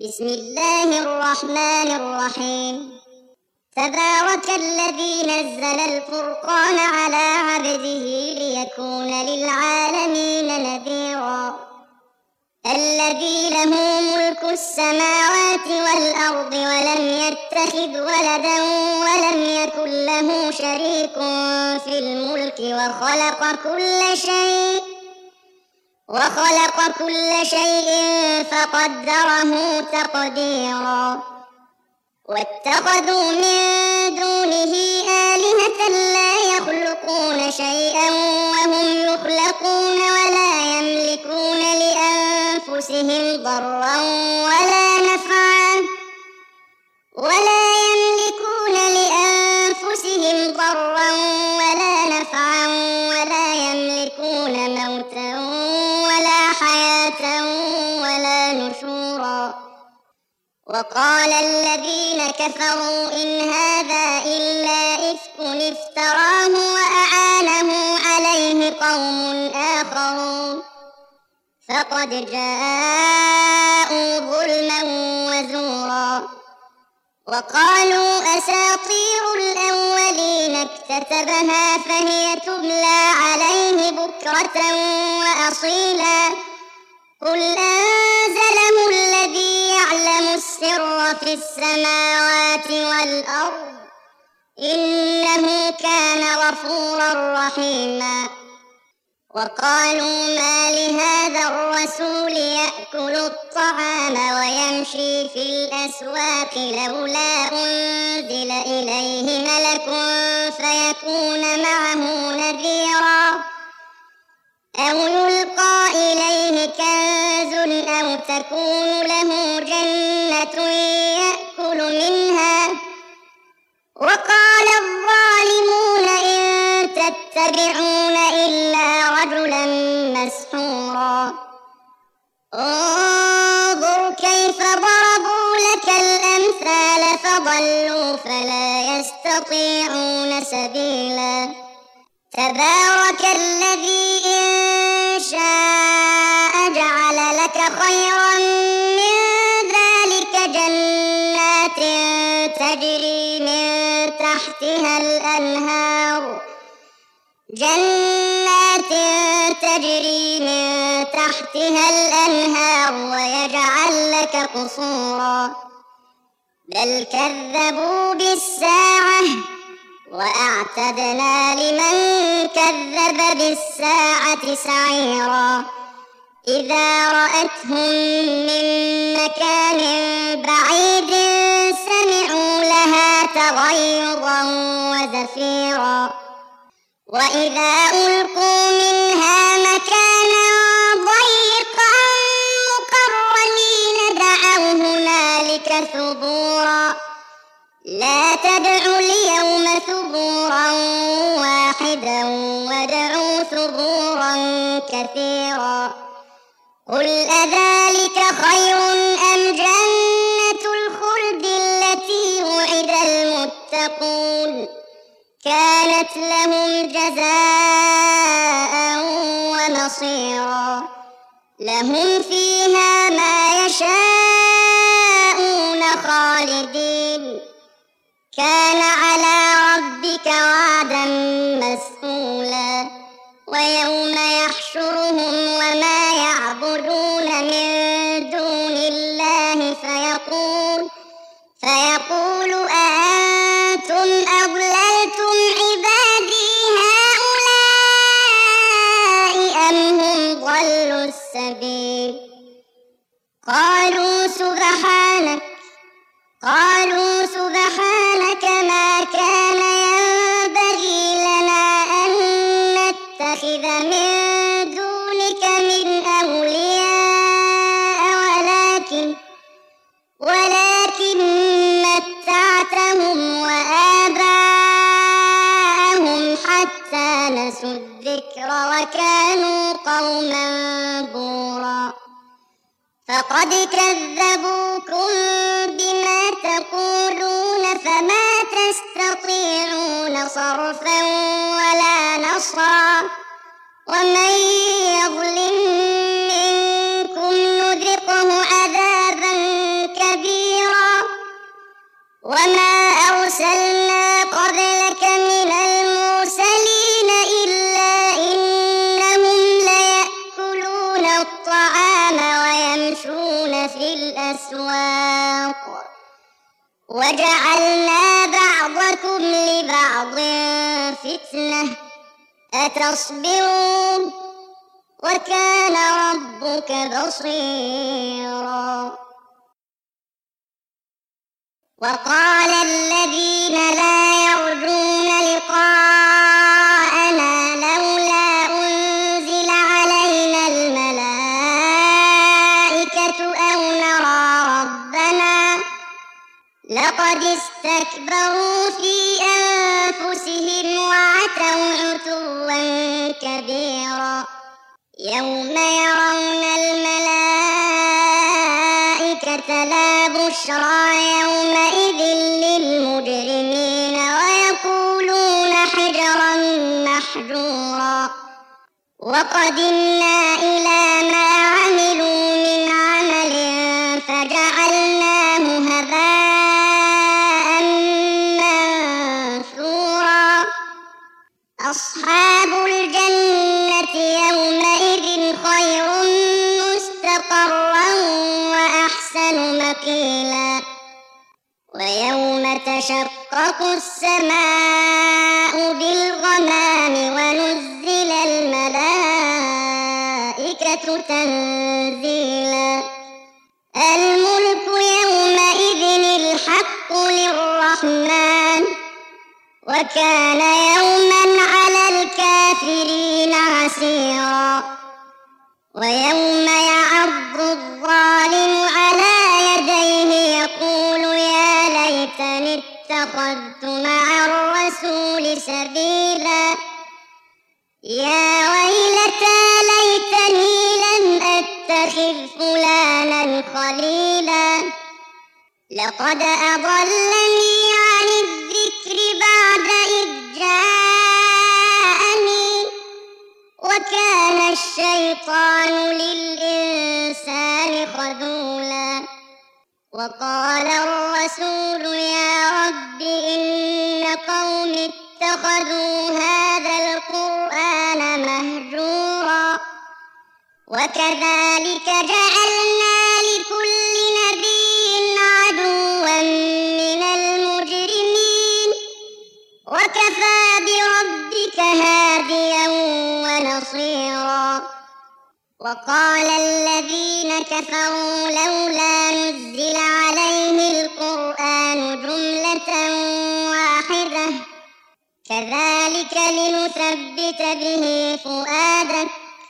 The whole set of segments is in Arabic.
بسم الله الرحمن الرحيم. تبارك الذي نزل الفرقان على عبده ليكون للعالمين نذيرا. الذي له ملك السماوات والأرض ولم يتخذ ولدا ولم يكن له شريك في الملك وخلق كل شيء فقدره تقديرا. واتخذوا من دونه آلهة لا يخلقون شيئا وهم يخلقون ولا يملكون لأنفسهم ضرا ولا نفعا ولا يملكون موتا ولا حياة ولا نشورا. وقال الذين كفروا إن هذا إلا إفك افتراه وأعانه عليه قوم آخرون فقد جاءوا ظلما وزورا. وقالوا أساطير الأولين اكتتبها فهي تملى عليه بكرة وأصيلا. قل أنزله الذي يعلم السر في السماوات والأرض إنه كان غفورا رحيما. وقالوا ما لهذا الرسول يأكل الطعام ويمشي في الأسواق لولا أنزل إليه ملك فيكون معه نذيرا أو يلقى إليه كنز أو تكون له جنة يأكل منها. وقال الظالمون إن تتبعون إلا رجلا مسحورا. انظر كيف ضربوا لك الأمثال فضلوا فلا يستطيعون سبيلا. تبارك الذي إن شاء جعل لك خيرا من ذلك جنات تجري من تحتها الأنهار ويجعل لك قصورا. بل كذبوا بالساعة وأعتدنا لمن كذب بالساعة سعيرا. إذا رأتهم من مكان بعيد سمعوا لها تغيظا وزفيرا. وإذا ألقوا منها مكانا ضيقا مقرنين دعوا هنالك ثبورا. لا تدعوا اليوم ثبورا واحدا وادعوا ثبورا كثيرا. قل أذلك خير أم جنة الخلد التي وعد المتقون كانت لهم جزاء ومصيرا. لهم فيها ما يشاءون خالدين كان على ربك وعدا مسئولا. ويوم يحشرهم وما يعبدون من دون الله فيقول أأنتم أضللتم عبادي هؤلاء أم هم ضلوا السبيل. قالوا سبحانك ما كان ينبغي لنا أن نتخذ من دونك من أولياء ولكن متعتهم وآباءهم حتى نسوا الذكر وكانوا قوما بورا. فقد كذبوكم بما تقولون فما تستطيعون صرفا ولا نصرا. ومن يظلم منكم نذقه عذابا الأسواق وجعلنا بعضكم لبعض فتنة أتصبرون وكان ربك بصيرا. وقال الذين لا يرجون لقاءنا لولا أنزل علينا الملائكة أو نرى ربنا لقد استكبروا في أنفسهم وعتوا عتوا كبيرا. يوم يرون الملائكة لا بشرى يومئذ للمجرمين ويقولون حجرا محجورا. وقدمنا إلى ما عملوا من عمل فجعلناه هباء منثورا. أصحاب الجنة يومئذ خير مستقرا وأحسن مقيلا. ويوم تشقق السماء بالغمام ونزل الملائكة تنزيلا. الملك يومئذ الحق للرحمن وكان يوما على الكافرين عسيرا. ويوم يعض الظالم على يديه يقول يا ليتني اتخذت مع الرسول سبيلا. يا ويلتى ليتني لم أتخذ فلانا خليلا لقد أضلني عن الذكر بعد إذ جاءني وكان الشيطان للإنسان خذولا. وقال الرسول يا رب إن قوم اتخذوا هذا القرآن مهجورا. وكذلك جعلنا لكل نبي عدوا من المجرمين وكفى بربك هاديا ونصيرا. وقال الذين كفروا لولا نزل عليه القرآن جملة واحدة كذلك لنثبت به فؤادك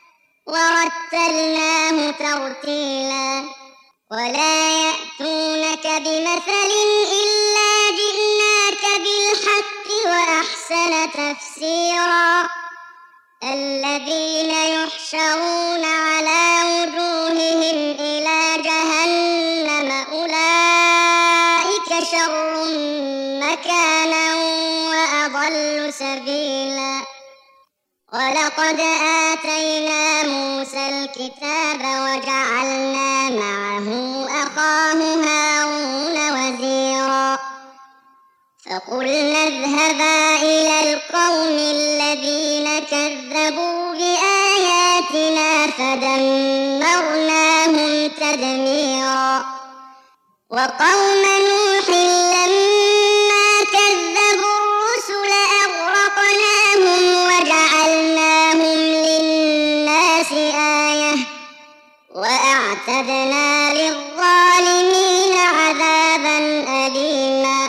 ورتلناه ترتيلا. ولا يأتونك بمثل إلا جئناك بالحق وأحسن تفسيرا. الذين يحشرون على وجوههم إلى جهنم أولئك شر مكانا وأضل سبيلا. ولقد آتينا موسى الكتاب وجعلنا معه أخاه هارون وزيرا. فقلنا اذهبا إلى القوم الذين كذبوا بآياتنا فدمرناهم تدميرا. وقوم نوح لما كذبوا الرسل أغرقناهم وجعلناهم للناس آية وأعتدنا للظالمين عذابا أليما.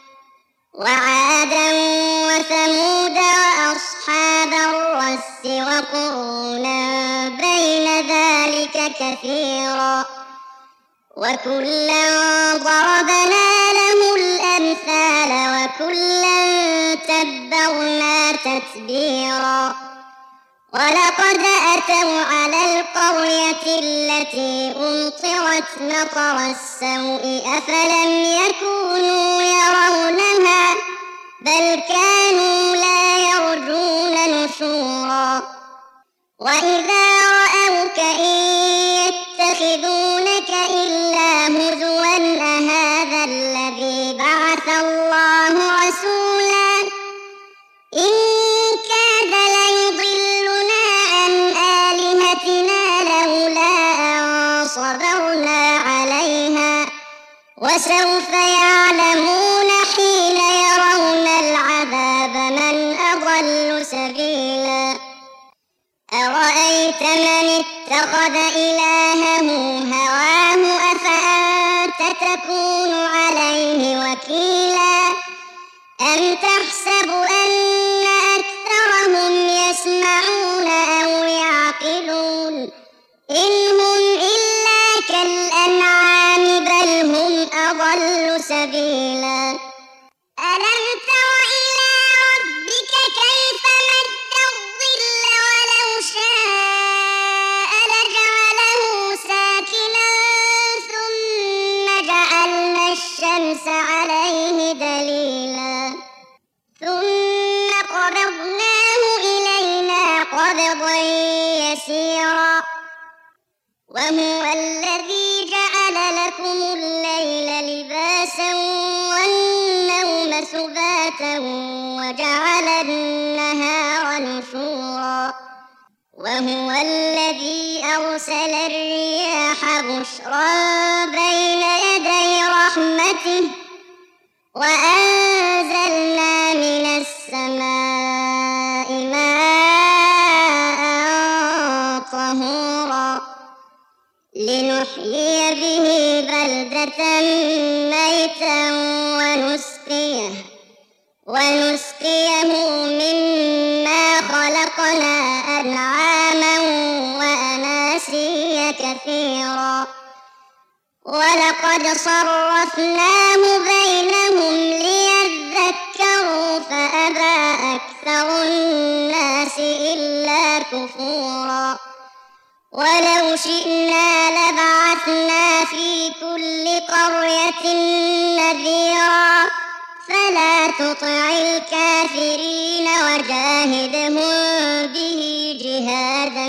وعادا وثمود وأصحاب الرس وقرونا بين ذلك كثيرا. وكلا ضربنا له الأمثال وكلا تبرنا تتبيرا. ولقد أتوا على القرية التي أمطرت مطر السوء أفلم يكونوا يرونها بل كانوا لا يرجون نشورا. وإذا رأوك إن يتخذونك إلا هزوا أهذا الذي بعث الله رسولا إن كاد ليضلنا عن آلهتنا لولا أن صبرنا عليها وسوف يعلمون حين يرون العذاب من أضل سبيلا أرأيت من اتخذ إلهه هواه أفأنت تكون عليه وكيلا أم تحسب أن أكثرهم يسمعون أو يعقلون إن هم إلا كالأنعام بل هم أضل سبيلا ألم تر إلى ربك كيف مد الظل ولو شاء لجعله ساكنا ثم جعلنا الشمس عليه دليلا ثم قبضناه إلينا قبضا يسيرا وهو الذي جعل لكم الليل لباسا والنوم سباتا وجعل النهار نشورا وهو الذي أرسل الرياح بشرا بين يدي رحمته وأنزلنا من السماء ماء طهورا لنحيي به بلدة ميتا ونسقيه مما خلقنا أنعاما وأناسيا كثيرا ولقد صرفناه بينهم ليذكروا فأبى أكثر الناس إلا كفورا ولو شئنا لبعثنا في كل قرية نذيرا فلا تطع الكافرين وجاهدهم به جهادا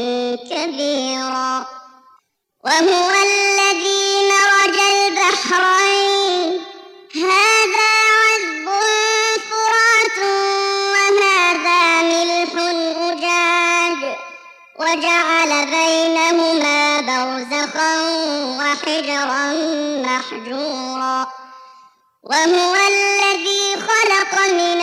كبيرا وهو الذي مرج البحرين هذا عذب فرات وهذا ملح أجاج وجعل بينهما برزخا وحجرا محجورا وهو الذي خلق من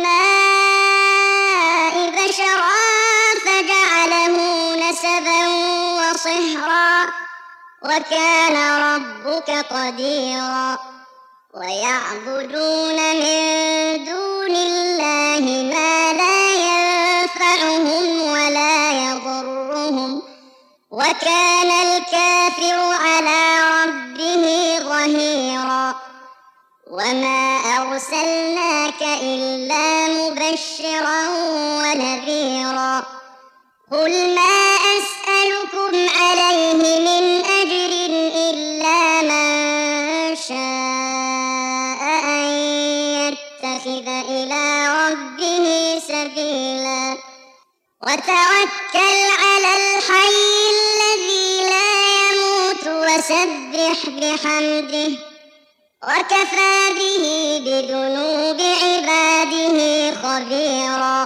الماء بشرا فجعله نسبا وصهرا وكان ربك قديرا ويعبدون من دون الله ما لا ينفعهم ولا يضرهم وكان الكافر على ربه ظهيرا وما أرسلناك إلا مبشرا ونذيرا قل ما أسألكم عليه من أجر إلا من شاء أن يتخذ إلى ربه سبيلا وتوكل على الحي الذي لا يموت وسبح بحمده وكفى به بذنوب عباده خبيرا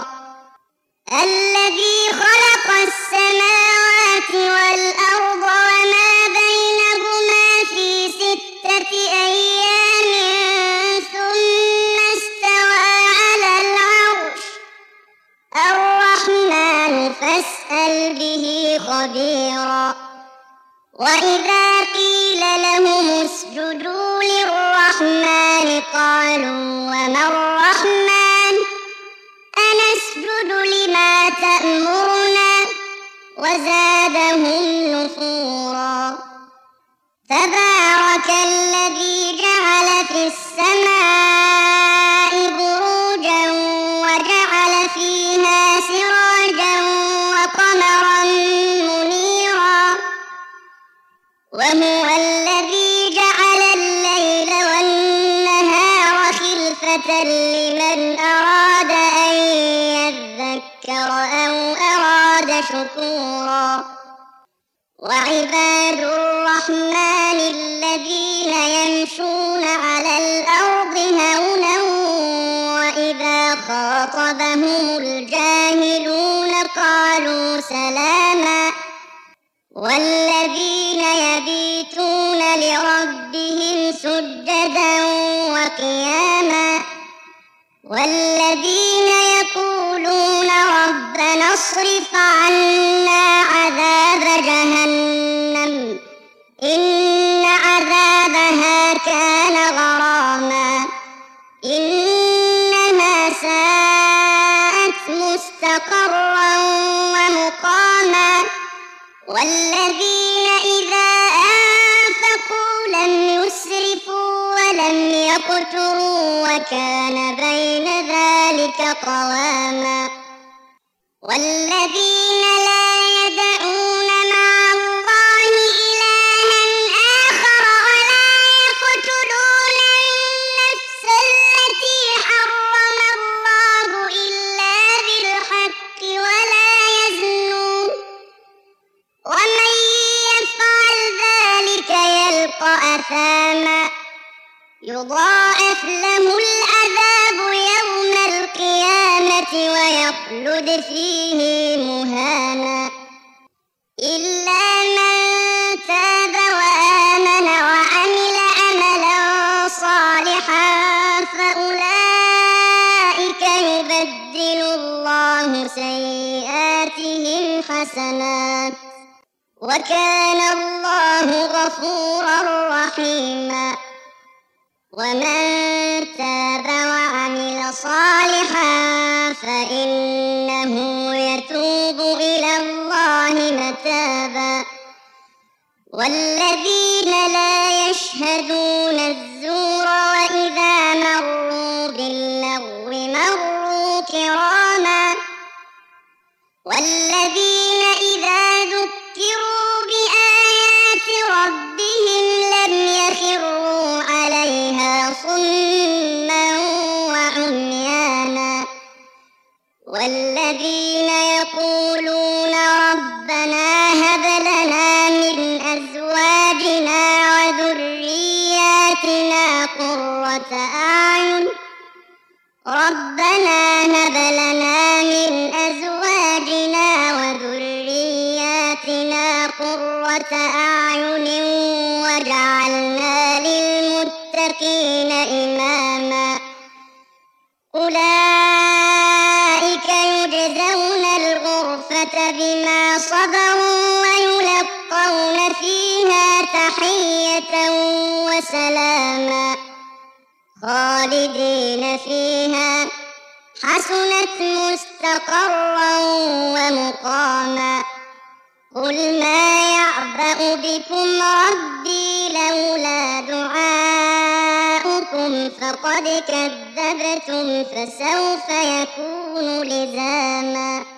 الذي خلق السماوات والأرض وما بينهما في 6 أيام ثم استوى على العرش الرحمن فاسأل به خبيرا وإذا قيل لهم اسجدوا للرحمن قالوا وما الرحمن أنسجد لما تأمرنا وزادهم نفورا تبارك الذي جعل في السماء بروجا وجعل فيها سراجا وقمرا منيرا وهو الذي جعل الليل والنهار خلفة لمن أراد أن يذكر أو أراد شكورا وعباد الرحمن الذين يمشون على الأرض هونا وإذا خاطبهم الجاهلون قالوا سلاما والذين يبيتون لربهم سجدا قياما والذين يقولون ربنا اصرف عنا عذاب جهنم إن عذابها كان غراما إنها ساءت مستقرا ومقاما والذين إذا أنفقوا لم يسرفوا ولم يقتروا وكان بين ذلك قواما والذين لا يدعون مع الله إلها آخر ولا يقتلون النفس التي حرم الله إلا بالحق ولا يزنون ومن يفعل ذلك يلقى أثاما يضاعف له العذاب يوم القيامة ويخلد فيه مهانا إلا من تاب وآمن وعمل عملا صالحا فأولئك يبدل الله سيئاتهم حسنات وكان الله غفورا رحيما ومن تاب وعمل صالحا فإنه يتوب إلى الله متابا والذين لا يشهدون الزور وإذا مروا باللغو مروا كراما والذين إذا ذكروا بآيات ربهم لم يخروا عليها صما وعميانا والذين يقولون ربنا هب لنا من أزواجنا وذرياتنا قرة أعين ربنا هب لنا من أزواجنا وذرياتنا قرة أعين وجعلنا للمتقين إماما أولئك يجزون الغرفة بما صبروا ويلقون فيها تحية وسلاما خالدين فيها حسنت مستقرا ومقاما قل ما يعبأ بكم ربي لولا دعاؤكم فقد كذبتم فسوف يكون لزاما